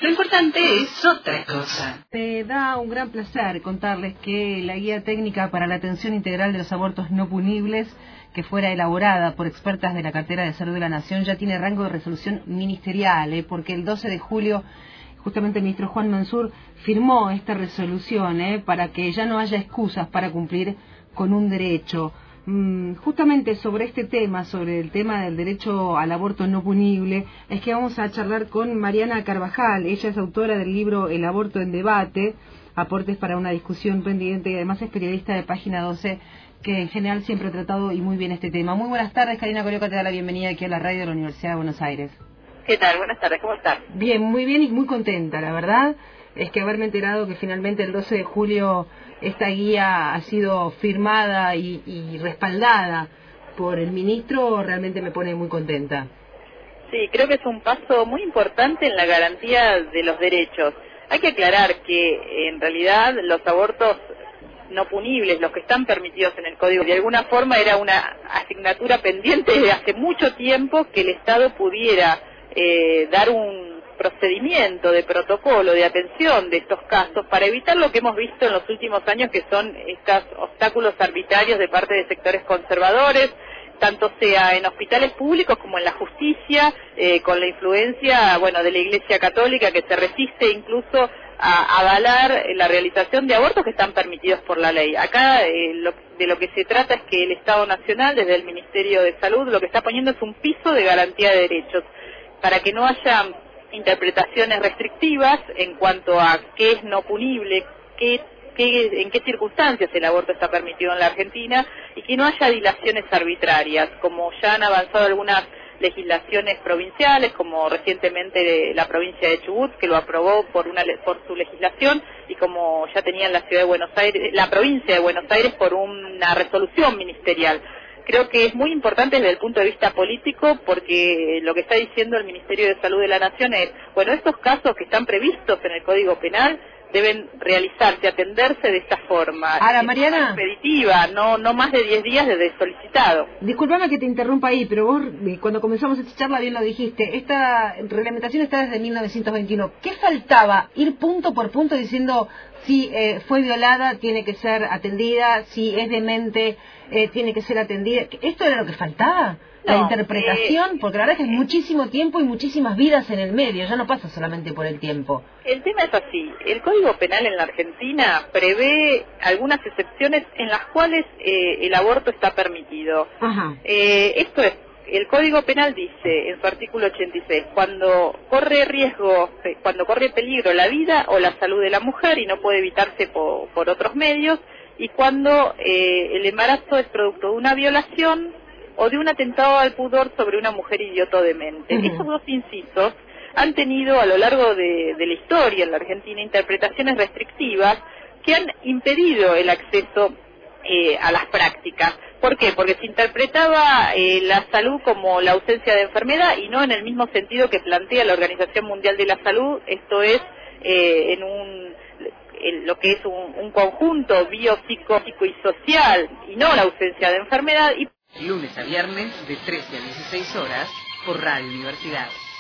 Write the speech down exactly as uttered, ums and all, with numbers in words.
Lo importante es otra cosa. Me da un gran placer contarles que la guía técnica para la atención integral de los abortos no punibles, que fuera elaborada por expertas de la Cartera de Salud de la Nación, ya tiene rango de resolución ministerial, ¿eh? porque el doce de julio justamente el ministro Juan Mansur firmó esta resolución ¿eh? para que ya no haya excusas para cumplir con un derecho. Mm, justamente sobre este tema, sobre el tema del derecho al aborto no punible, es que vamos a charlar con Mariana Carvajal. Ella es autora del libro El aborto en debate, aportes para una discusión pendiente, y además es periodista de Página doce, que en general siempre ha tratado y muy bien este tema. Muy buenas tardes, Karina Corioca te da la bienvenida aquí a la radio de la Universidad de Buenos Aires. ¿Qué tal? Buenas tardes, ¿cómo estás? Bien, muy bien y muy contenta, la verdad es que haberme enterado que finalmente el doce de julio esta guía ha sido firmada y, y respaldada por el ministro, realmente me pone muy contenta. Sí, creo que es un paso muy importante en la garantía de los derechos. Hay que aclarar que en realidad los abortos no punibles, los que están permitidos en el Código, de alguna forma era una asignatura pendiente desde hace mucho tiempo que el Estado pudiera eh, dar un procedimiento de protocolo de atención de estos casos para evitar lo que hemos visto en los últimos años, que son estos obstáculos arbitrarios de parte de sectores conservadores, tanto sea en hospitales públicos como en la justicia, eh, con la influencia, bueno, de la Iglesia Católica, que se resiste incluso a avalar la realización de abortos que están permitidos por la ley. Acá eh, lo, de lo que se trata es que el Estado Nacional, desde el Ministerio de Salud, lo que está poniendo es un piso de garantía de derechos, para que no haya interpretaciones restrictivas en cuanto a qué es no punible, qué, qué, en qué circunstancias el aborto está permitido en la Argentina, y que no haya dilaciones arbitrarias, como ya han avanzado algunas legislaciones provinciales, como recientemente la provincia de Chubut, que lo aprobó por una por su legislación, y como ya tenía en la ciudad de Buenos Aires, la provincia de Buenos Aires, por una resolución ministerial. Creo que es muy importante desde el punto de vista político, porque lo que está diciendo el Ministerio de Salud de la Nación es, bueno, estos casos que están previstos en el Código Penal deben realizarse, atenderse de esta forma. Ahora, Mariana, expeditiva, no no más de diez días desde solicitado. Disculpame que te interrumpa ahí, pero vos cuando comenzamos esta charla bien lo dijiste, esta reglamentación está desde mil novecientos veintiuno. ¿Qué faltaba? Ir punto por punto diciendo si eh, fue violada, tiene que ser atendida, si es demente, eh, tiene que ser atendida. ¿Esto era lo que faltaba? La No, interpretación, eh, porque la verdad es que es muchísimo tiempo y muchísimas vidas en el medio, ya no pasa solamente por el tiempo. El tema es así, el Código Penal en la Argentina prevé algunas excepciones en las cuales eh, el aborto está permitido. Ajá. Eh, esto es, el Código Penal dice en su artículo ochenta y seis, cuando corre riesgo, cuando corre peligro la vida o la salud de la mujer y no puede evitarse por, por otros medios, y cuando eh, el embarazo es producto de una violación o de un atentado al pudor sobre una mujer idiota o demente. Uh-huh. Esos dos incisos han tenido a lo largo de, de la historia en la Argentina interpretaciones restrictivas que han impedido el acceso eh, a las prácticas. ¿Por qué? Porque se interpretaba eh, la salud como la ausencia de enfermedad y no en el mismo sentido que plantea la Organización Mundial de la Salud, esto es eh, en un en lo que es un, un conjunto biopsicótico y social y no la ausencia de enfermedad. Y Lunes a viernes de trece a dieciséis horas por Radio Universidad.